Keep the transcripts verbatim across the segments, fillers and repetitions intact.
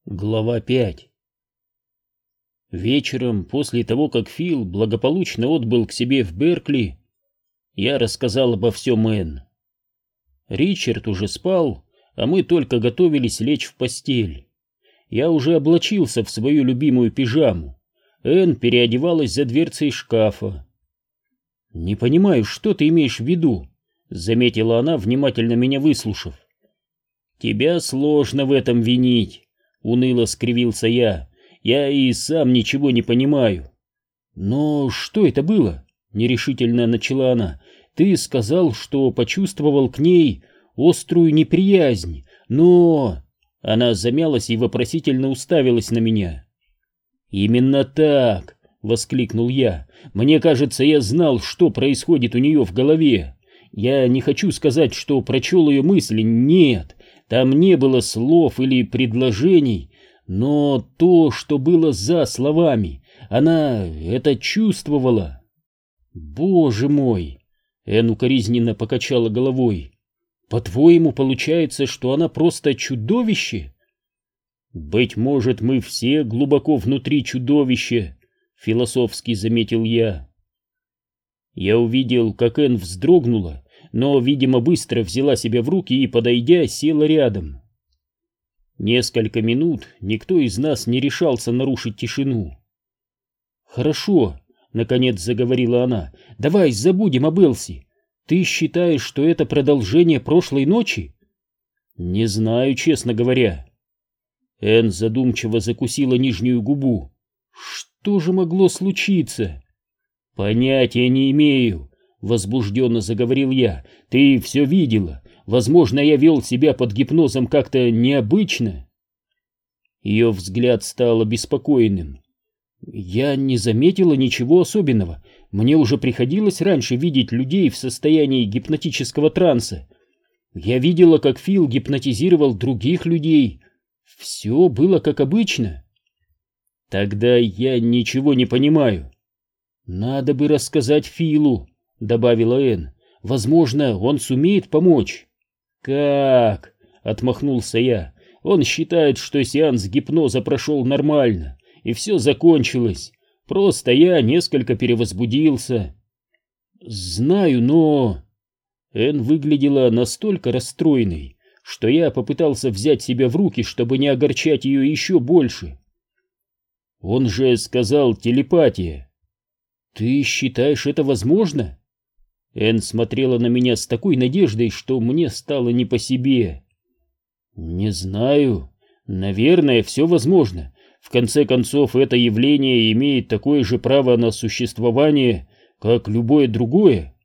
Глава пять. Вечером, после того, как Фил благополучно отбыл к себе в Беркли, я рассказал обо всем Энн. Ричард уже спал, а мы только готовились лечь в постель. Я уже облачился в свою любимую пижаму. Энн переодевалась за дверцей шкафа. «Не понимаю, что ты имеешь в виду», — заметила она, внимательно меня выслушав. «Тебя сложно в этом винить», — уныло скривился я. «Я и сам ничего не понимаю». «Но что это было?» — нерешительно начала она. «Ты сказал, что почувствовал к ней острую неприязнь, но...» Она замялась и вопросительно уставилась на меня. «Именно так!» — воскликнул я. «Мне кажется, я знал, что происходит у нее в голове. Я не хочу сказать, что прочел ее мысли, нет, там не было слов или предложений, но то, что было за словами, она это чувствовала». «Боже мой!» — Энн укоризненно покачала головой. «По-твоему, получается, что она просто чудовище?» «Быть может, мы все глубоко внутри чудовища», — философски заметил я. Я увидел, как Энн вздрогнула, но, видимо, быстро взяла себя в руки и, подойдя, села рядом. Несколько минут никто из нас не решался нарушить тишину. «Хорошо», — наконец заговорила она, — «давай забудем об Элси. Ты считаешь, что это продолжение прошлой ночи?» «Не знаю, честно говоря». Энн задумчиво закусила нижнюю губу. «Что же могло случиться?» «Понятия не имею», — возбужденно заговорил я. «Ты все видела. Возможно, я вел себя под гипнозом как-то необычно». Ее взгляд стал обеспокоенным. «Я не заметила ничего особенного. Мне уже приходилось раньше видеть людей в состоянии гипнотического транса. Я видела, как Фил гипнотизировал других людей. Все было как обычно». «Тогда я ничего не понимаю». «Надо бы рассказать Филу», — добавила Энн. «Возможно, он сумеет помочь». «Как?» — отмахнулся я. «Он считает, что сеанс гипноза прошел нормально, и все закончилось. Просто я несколько перевозбудился». «Знаю, но...» Энн выглядела настолько расстроенной, что я попытался взять себя в руки, чтобы не огорчать ее еще больше. «Он же сказал телепатия». «Ты считаешь это возможно?» Энн смотрела на меня с такой надеждой, что мне стало не по себе. «Не знаю. Наверное, все возможно. В конце концов, это явление имеет такое же право на существование, как любое другое».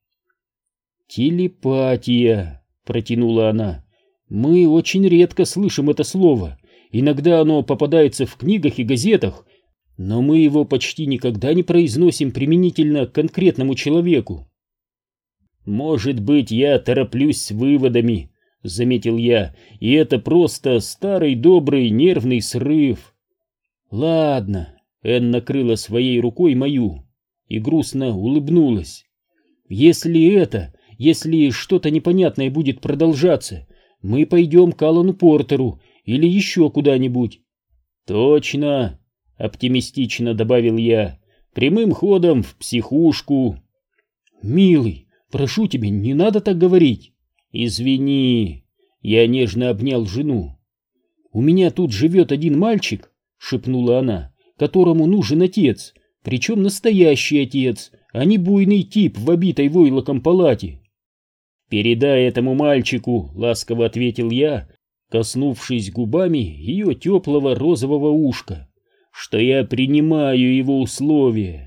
«Телепатия», — протянула она. «Мы очень редко слышим это слово. Иногда оно попадается в книгах и газетах, но мы его почти никогда не произносим применительно к конкретному человеку». «Может быть, я тороплюсь с выводами», — заметил я, — «и это просто старый добрый нервный срыв». «Ладно», — Энн накрыла своей рукой мою и грустно улыбнулась. «Если это, если что-то непонятное будет продолжаться, мы пойдем к Алану Портеру или еще куда-нибудь». «Точно», — оптимистично добавил я, — «прямым ходом в психушку». «Милый, прошу тебя, не надо так говорить». «Извини», — я нежно обнял жену. «У меня тут живет один мальчик», — шепнула она, — «которому нужен отец, причем настоящий отец, а не буйный тип в обитой войлоком палате». «Передай этому мальчику», — ласково ответил я, коснувшись губами ее теплого розового ушка, что я принимаю его условия.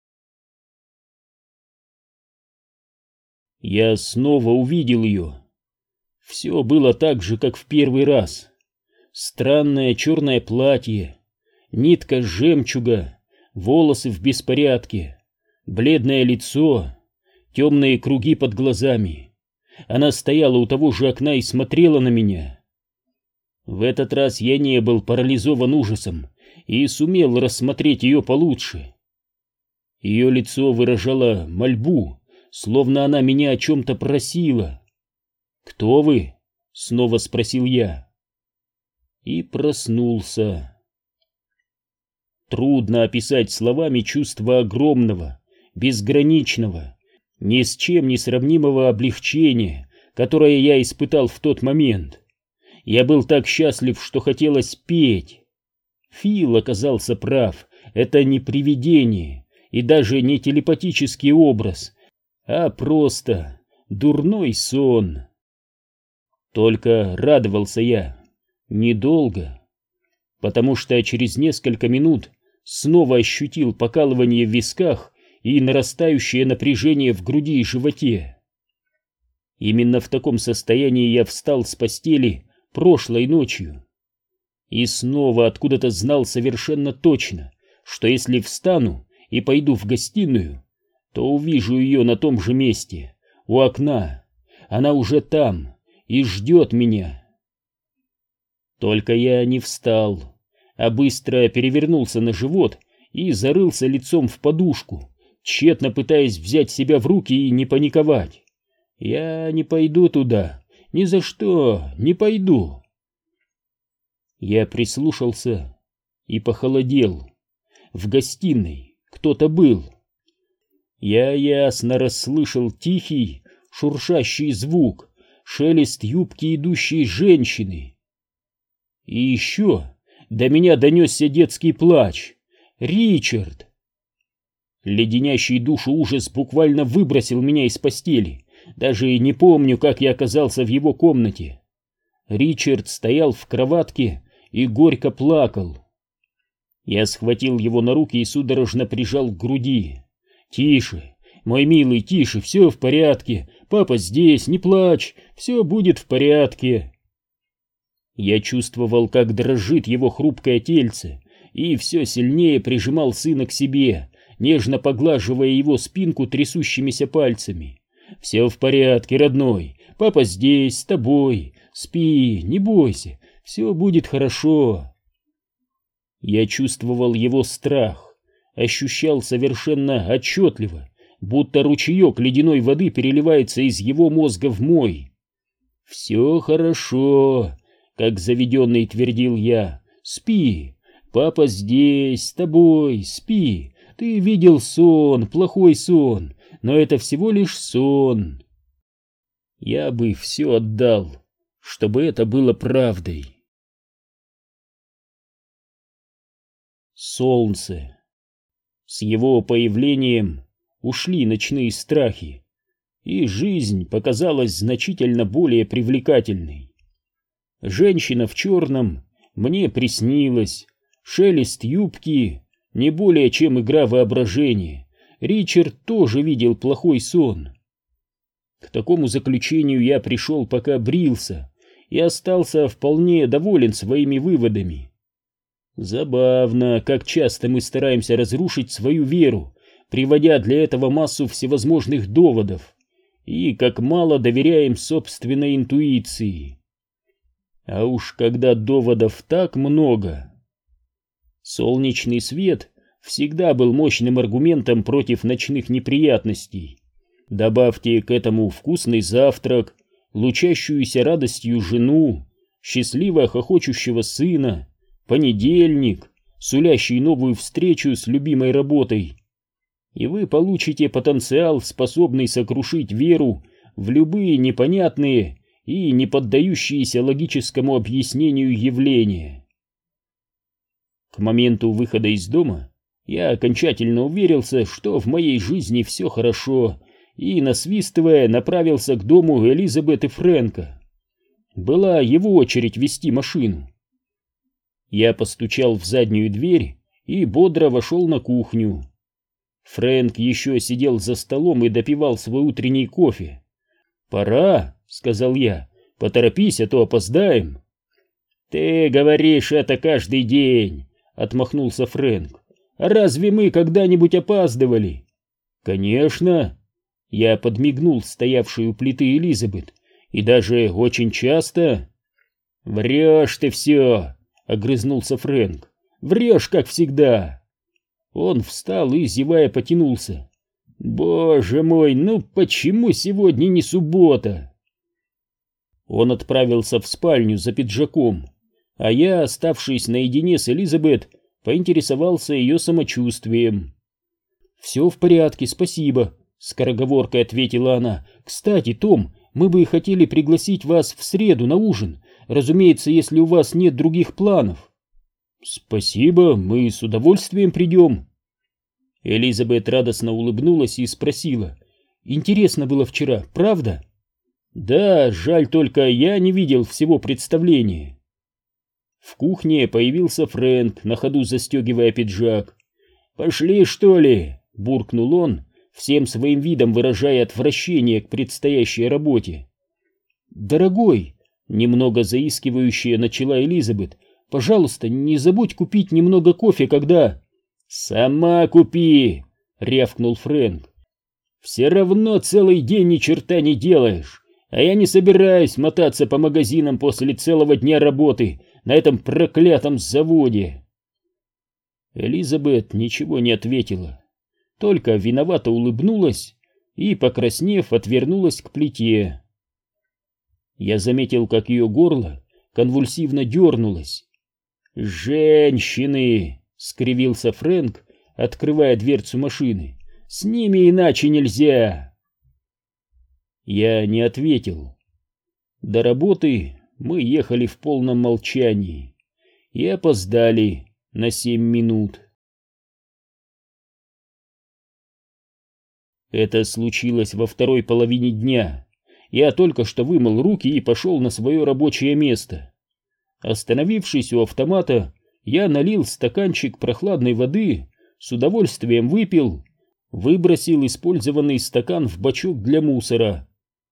Я снова увидел ее. Все было так же, как в первый раз. Странное черное платье, нитка жемчуга, волосы в беспорядке, бледное лицо, темные круги под глазами. Она стояла у того же окна и смотрела на меня. В этот раз я не был парализован ужасом и сумел рассмотреть ее получше. Ее лицо выражало мольбу, словно она меня о чем-то просила. «Кто вы?» — снова спросил я. и проснулся. Трудно описать словами чувство огромного, безграничного, ни с чем не сравнимого облегчения, которое я испытал в тот момент. Я был так счастлив, что хотелось петь. Фил оказался прав, это не привидение и даже не телепатический образ, а просто дурной сон. Только радовался я недолго, потому что через несколько минут снова ощутил покалывание в висках и нарастающее напряжение в груди и животе. Именно в таком состоянии я встал с постели прошлой ночью. И снова откуда-то знал совершенно точно, что если встану и пойду в гостиную, то увижу ее на том же месте, у окна. Она уже там и ждет меня. Только я не встал, а быстро перевернулся на живот и зарылся лицом в подушку, тщетно пытаясь взять себя в руки и не паниковать. Я не пойду туда, ни за что не пойду. Я прислушался и похолодел. В гостиной кто-то был. Я ясно расслышал тихий, шуршащий звук, шелест юбки идущей женщины. И еще до меня донесся детский плач. Ричард! Леденящий душу ужас буквально выбросил меня из постели. Даже не помню, как я оказался в его комнате. Ричард стоял в кроватке и горько плакал. Я схватил его на руки и судорожно прижал к груди. «Тише, мой милый, тише, все в порядке. Папа здесь, не плачь, все будет в порядке». Я чувствовал, как дрожит его хрупкое тельце, и все сильнее прижимал сына к себе, нежно поглаживая его спинку трясущимися пальцами. «Все в порядке, родной, папа здесь, с тобой, спи, не бойся, все будет хорошо». Я чувствовал его страх, ощущал совершенно отчетливо, будто ручеек ледяной воды переливается из его мозга в мой. «Все хорошо», — как заведенный твердил я, — «спи, папа здесь, с тобой, спи, ты видел сон, плохой сон, но это всего лишь сон». Я бы все отдал, чтобы это было правдой. Солнце. С его появлением ушли ночные страхи, и жизнь показалась значительно более привлекательной. Женщина в черном мне приснилась, шелест юбки не более чем игра воображения. Ричард тоже видел плохой сон. К такому заключению я пришел, пока брился, и остался вполне доволен своими выводами. Забавно, как часто мы стараемся разрушить свою веру, приводя для этого массу всевозможных доводов, и как мало доверяем собственной интуиции. А уж когда доводов так много... Солнечный свет всегда был мощным аргументом против ночных неприятностей. Добавьте к этому вкусный завтрак, лучащуюся радостью жену, счастливо хохочущего сына, понедельник, сулящий новую встречу с любимой работой, и вы получите потенциал, способный сокрушить веру в любые непонятные и не поддающиеся логическому объяснению явления. К моменту выхода из дома я окончательно уверился, что в моей жизни все хорошо, и, насвистывая, направился к дому Элизабет и Фрэнка. Была его очередь вести машину. Я постучал в заднюю дверь и бодро вошел на кухню. Фрэнк еще сидел за столом и допивал свой утренний кофе. «Пора», — сказал я, — «поторопись, а то опоздаем». «Ты говоришь это каждый день», — отмахнулся Фрэнк. «А разве мы когда-нибудь опаздывали?» «Конечно». Я подмигнул стоявшей у плиты Элизабет. «И даже очень часто». «Врешь ты все», — огрызнулся Фрэнк. «Врешь, как всегда». Он встал и, зевая, потянулся. «Боже мой, ну почему сегодня не суббота?» Он отправился в спальню за пиджаком, а я, оставшись наедине с Элизабет, поинтересовался ее самочувствием. «Все в порядке, спасибо», — скороговоркой ответила она. «Кстати, Том, мы бы хотели пригласить вас в среду на ужин, разумеется, если у вас нет других планов». «Спасибо, мы с удовольствием придем». Элизабет радостно улыбнулась и спросила: «Интересно было вчера, правда?» «Да, жаль только, я не видел всего представления». В кухне появился Фрэнк, на ходу застегивая пиджак. «Пошли, что ли?» — буркнул он, всем своим видом выражая отвращение к предстоящей работе. «Дорогой», — немного заискивающая начала Элизабет, «пожалуйста, не забудь купить немного кофе, когда...» «Сама купи!» — рявкнул Фрэнк. «Все равно целый день ни черта не делаешь, а я не собираюсь мотаться по магазинам после целого дня работы на этом проклятом заводе». Элизабет ничего не ответила, только виновато улыбнулась и, покраснев, отвернулась к плите. Я заметил, как ее горло конвульсивно дернулось. «Женщины!» — скривился Фрэнк, открывая дверцу машины. «С ними иначе нельзя!» Я не ответил. До работы мы ехали в полном молчании и опоздали на семь минут. Это случилось во второй половине дня. Я только что вымыл руки и пошел на свое рабочее место. Остановившись у автомата, я налил стаканчик прохладной воды, с удовольствием выпил, выбросил использованный стакан в бачок для мусора.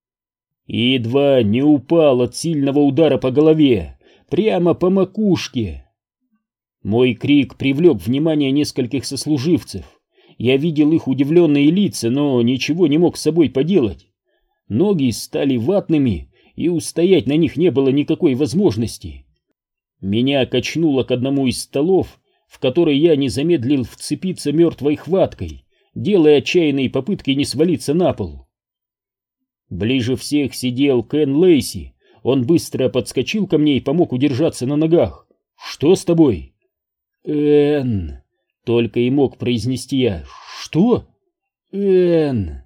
И едва не упал от сильного удара по голове, прямо по макушке. Мой крик привлек внимание нескольких сослуживцев. Я видел их удивленные лица, но ничего не мог с собой поделать. Ноги стали ватными, и устоять на них не было никакой возможности. Меня качнуло к одному из столов, в который я не замедлил вцепиться мертвой хваткой, делая отчаянные попытки не свалиться на пол. Ближе всех сидел Кен Лейси. Он быстро подскочил ко мне и помог удержаться на ногах. «Что с тобой?» «Энн», — только и мог произнести я. «Что?» «Энн».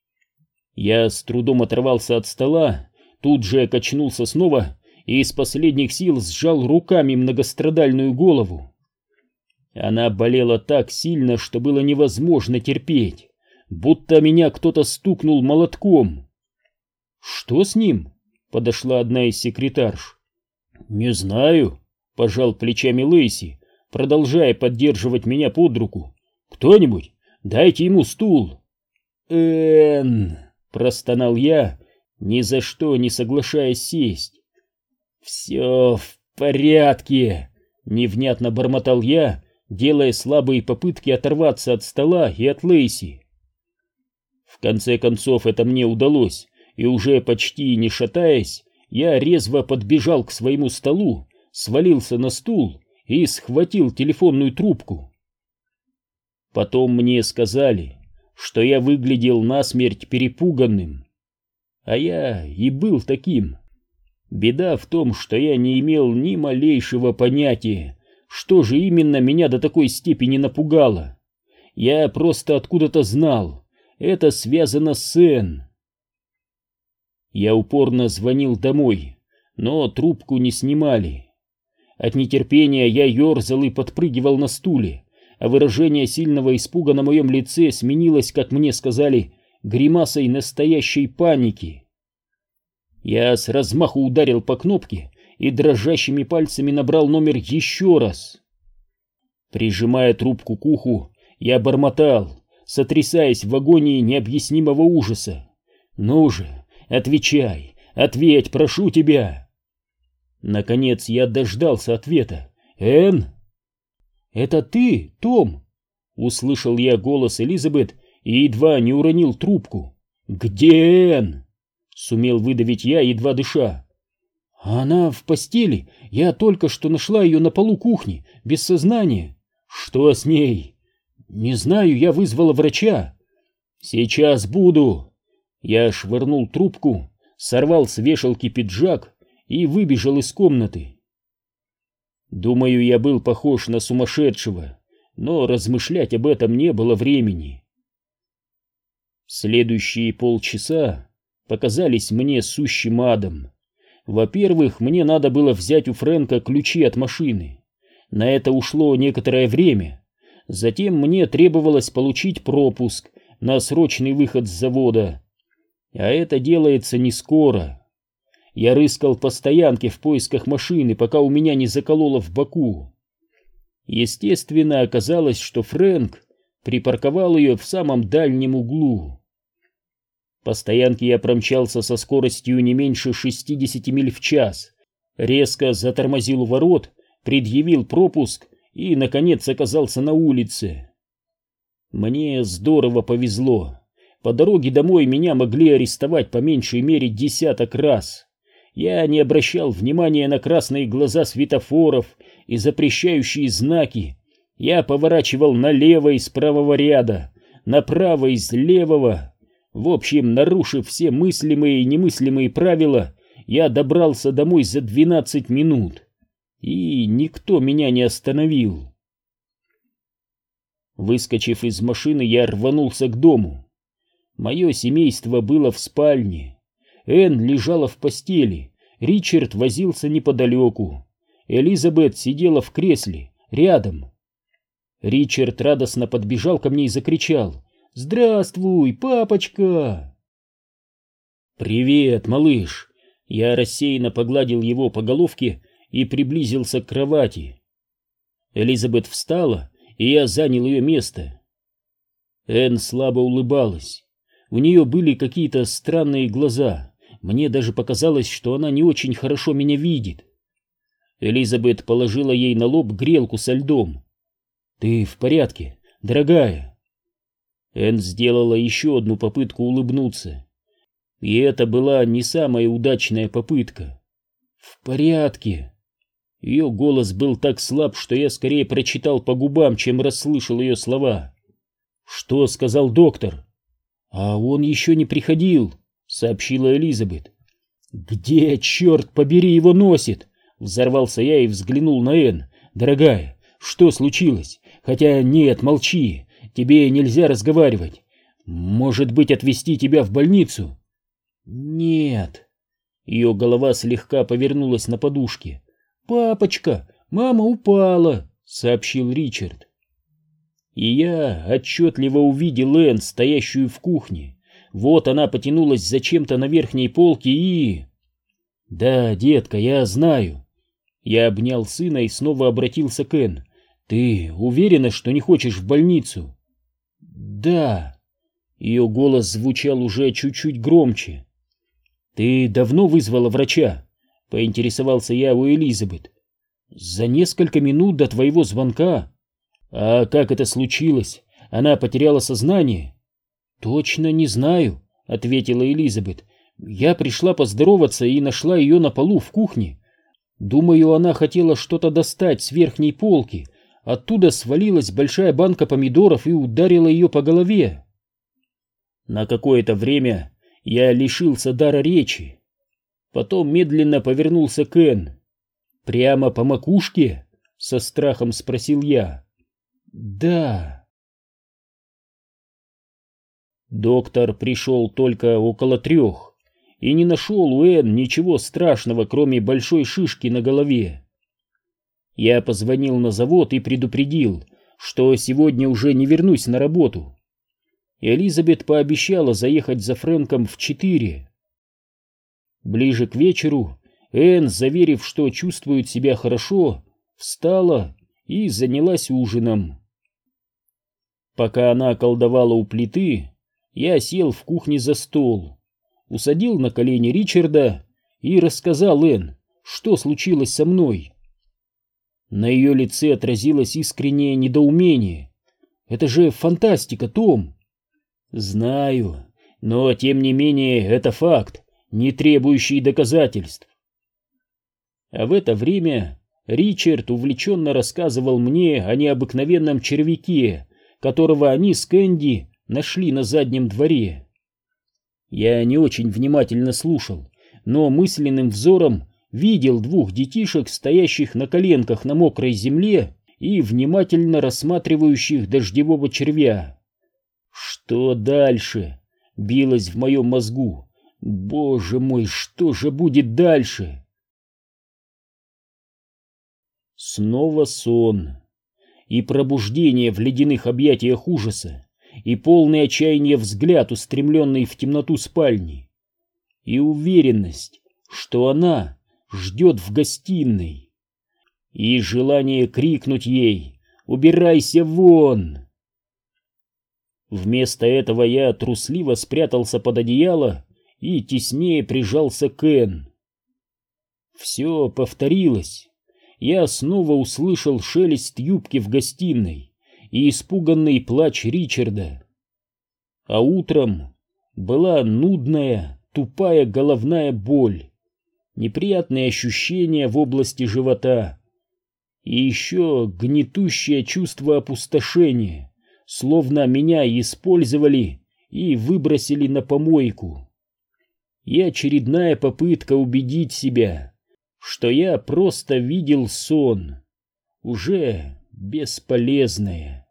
Я с трудом оторвался от стола, тут же качнулся снова и из последних сил сжал руками многострадальную голову. Она болела так сильно, что было невозможно терпеть, будто меня кто-то стукнул молотком. «Что с ним?» — подошла одна из секретарш. «Не знаю», — пожал плечами Лейси, продолжая поддерживать меня под руку. «Кто-нибудь, дайте ему стул». «Энн», — простонал я, ни за что не соглашаясь сесть. «Все в порядке», — невнятно бормотал я, делая слабые попытки оторваться от стола и от Лейси. В конце концов это мне удалось, и уже почти не шатаясь, я резво подбежал к своему столу, свалился на стул и схватил телефонную трубку. Потом мне сказали, что я выглядел насмерть перепуганным. А я и был таким. Беда в том, что я не имел ни малейшего понятия, что же именно меня до такой степени напугало. Я просто откуда-то знал, это связано с Энн. Я упорно звонил домой, но трубку не снимали. От нетерпения я ерзал и подпрыгивал на стуле, а выражение сильного испуга на моем лице сменилось, как мне сказали, гримасой настоящей паники. Я с размаху ударил по кнопке и дрожащими пальцами набрал номер еще раз. Прижимая трубку к уху, я бормотал, сотрясаясь в агонии необъяснимого ужаса. «Ну же, отвечай, ответь, прошу тебя!» Наконец я дождался ответа. «Энн?» «Это ты, Том?» Услышал я голос Элизабет и едва не уронил трубку. «Где Энн?» Сумел выдавить я, едва дыша. «Она в постели. Я только что нашла ее на полу кухни, без сознания». «Что с ней?» «Не знаю, я вызвала врача». «Сейчас буду». Я швырнул трубку, сорвал с вешалки пиджак и выбежал из комнаты. Думаю, я был похож на сумасшедшего, но размышлять об этом не было времени. Следующие полчаса показались мне сущим адом. Во-первых, мне надо было взять у Фрэнка ключи от машины. На это ушло некоторое время. Затем мне требовалось получить пропуск на срочный выход с завода. А это делается не скоро. Я рыскал по стоянке в поисках машины, пока у меня не закололо в боку. Естественно, оказалось, что Фрэнк припарковал ее в самом дальнем углу. По стоянке я промчался со скоростью не меньше шестидесяти миль в час, резко затормозил у ворот, предъявил пропуск и, наконец, оказался на улице. Мне здорово повезло. По дороге домой меня могли арестовать по меньшей мере десяток раз. Я не обращал внимания на красные глаза светофоров и запрещающие знаки. Я поворачивал налево из правого ряда, направо из левого. В общем, нарушив все мыслимые и немыслимые правила, я добрался домой за двенадцать минут. И никто меня не остановил. Выскочив из машины, я рванулся к дому. Мое семейство было в спальне. Энн лежала в постели, Ричард возился неподалеку. Элизабет сидела в кресле, рядом. Ричард радостно подбежал ко мне и закричал: «Здравствуй, папочка!» «Привет, малыш!» Я рассеянно погладил его по головке и приблизился к кровати. Элизабет встала, и я занял ее место. Энн слабо улыбалась. У нее были какие-то странные глаза. Мне даже показалось, что она не очень хорошо меня видит. Элизабет положила ей на лоб грелку со льдом. «Ты в порядке, дорогая?» Энн сделала еще одну попытку улыбнуться. И это была не самая удачная попытка. «В порядке». Ее голос был так слаб, что я скорее прочитал по губам, чем расслышал ее слова. «Что сказал доктор?» «А он еще не приходил», — сообщила Элизабет. «Где, черт побери, его носит?» — взорвался я и взглянул на Энн. «Дорогая, что случилось? Хотя нет, молчи, тебе нельзя разговаривать. Может быть, отвезти тебя в больницу?» «Нет». Ее голова слегка повернулась на подушке. «Папочка, мама упала», — сообщил Ричард. И я отчетливо увидел Энн, стоящую в кухне. Вот она потянулась за чем-то на верхней полке и... «Да, детка, я знаю». Я обнял сына и снова обратился к Энн. «Ты уверена, что не хочешь в больницу?» «Да». Ее голос звучал уже чуть-чуть громче. «Ты давно вызвала врача?» — поинтересовался я у Элизабет. «За несколько минут до твоего звонка». «А как это случилось? Она потеряла сознание?» «Точно не знаю», — ответила Элизабет. «Я пришла поздороваться и нашла ее на полу в кухне. Думаю, она хотела что-то достать с верхней полки. Оттуда свалилась большая банка помидоров и ударила ее по голове». На какое-то время я лишился дара речи. Потом медленно повернулся к Энн. «Прямо по макушке?» — со страхом спросил я. «Да». Доктор пришел только около трех и не нашел у Энн ничего страшного, кроме большой шишки на голове. Я позвонил на завод и предупредил, что сегодня уже не вернусь на работу. Элизабет пообещала заехать за Фрэнком в четыре. Ближе к вечеру Энн, заверив, что чувствует себя хорошо, встала и занялась ужином. Пока она колдовала у плиты, я сел в кухне за стол, усадил на колени Ричарда и рассказал Энн, что случилось со мной. На ее лице отразилось искреннее недоумение. «Это же фантастика, Том!» «Знаю, но тем не менее это факт, не требующий доказательств». А в это время Ричард увлеченно рассказывал мне о необыкновенном червяке, которого они с Кэнди нашли на заднем дворе. Я не очень внимательно слушал, но мысленным взором видел двух детишек, стоящих на коленках на мокрой земле и внимательно рассматривающих дождевого червя. Что дальше? Билось в моем мозгу. Боже мой, что же будет дальше? Снова сон. И пробуждение в ледяных объятиях ужаса, и полный отчаяния взгляд, устремленный в темноту спальни, и уверенность, что она ждет в гостиной, и желание крикнуть ей «Убирайся вон!». Вместо этого я трусливо спрятался под одеяло и теснее прижался к Энн. Все повторилось. Я снова услышал шелест юбки в гостиной и испуганный плач Ричарда. А утром была нудная, тупая головная боль, неприятные ощущения в области живота и еще гнетущее чувство опустошения, словно меня использовали и выбросили на помойку. И очередная попытка убедить себя, что я просто видел сон, уже бесполезная.